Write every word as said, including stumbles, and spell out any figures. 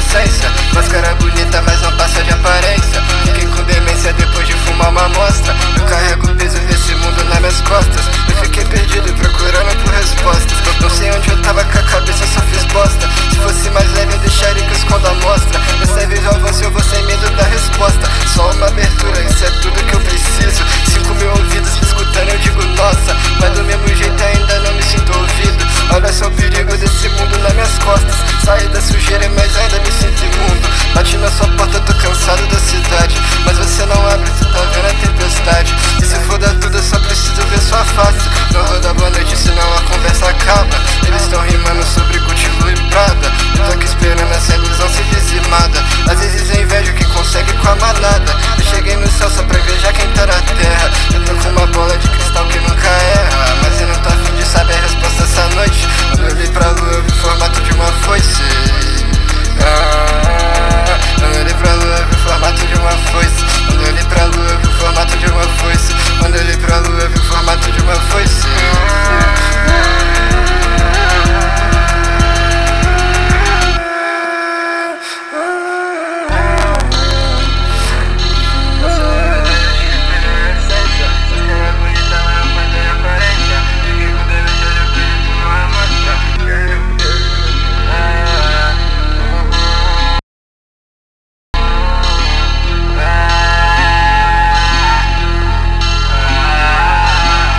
essência. Máscara bonita, mas não passa de aparência. Fiquei com demência depois de fumar uma amostra. Eu carrego o peso desse mundo nas minhas costas. Eu fiquei perdido procurando por respostas. Não sei onde eu tava com a cabeça, só fiz bosta. Se fosse mais leve eu deixaria que eu escondo a mostra. Dessa vez eu avanço, eu vou sem medo da resposta. Só uma abertura, isso é tudo que eu preciso. Cinco mil ouvidos me escutando, eu digo nossa. Mas do mesmo jeito ainda não me sinto ouvido. Olha só o perigo desse mundo nas minhas costas. Saí da sujeira, mas ainda me sinto imundo. Bati na sua porta, tô cansado da cidade. Mas você não abre, tu tá vendo a tempestade. E se for dar tudo, eu só preciso ver sua face. Não vou dar boa noite, senão a conversa acaba. Eles estão rimando sobre cultivo e prada. Eu tô aqui esperando essa ilusão ser dizimada. Às vezes eu invejo quem consegue com a manada. Eu cheguei no céu só pra invejar quem tá na terra. Eu tô com uma bola de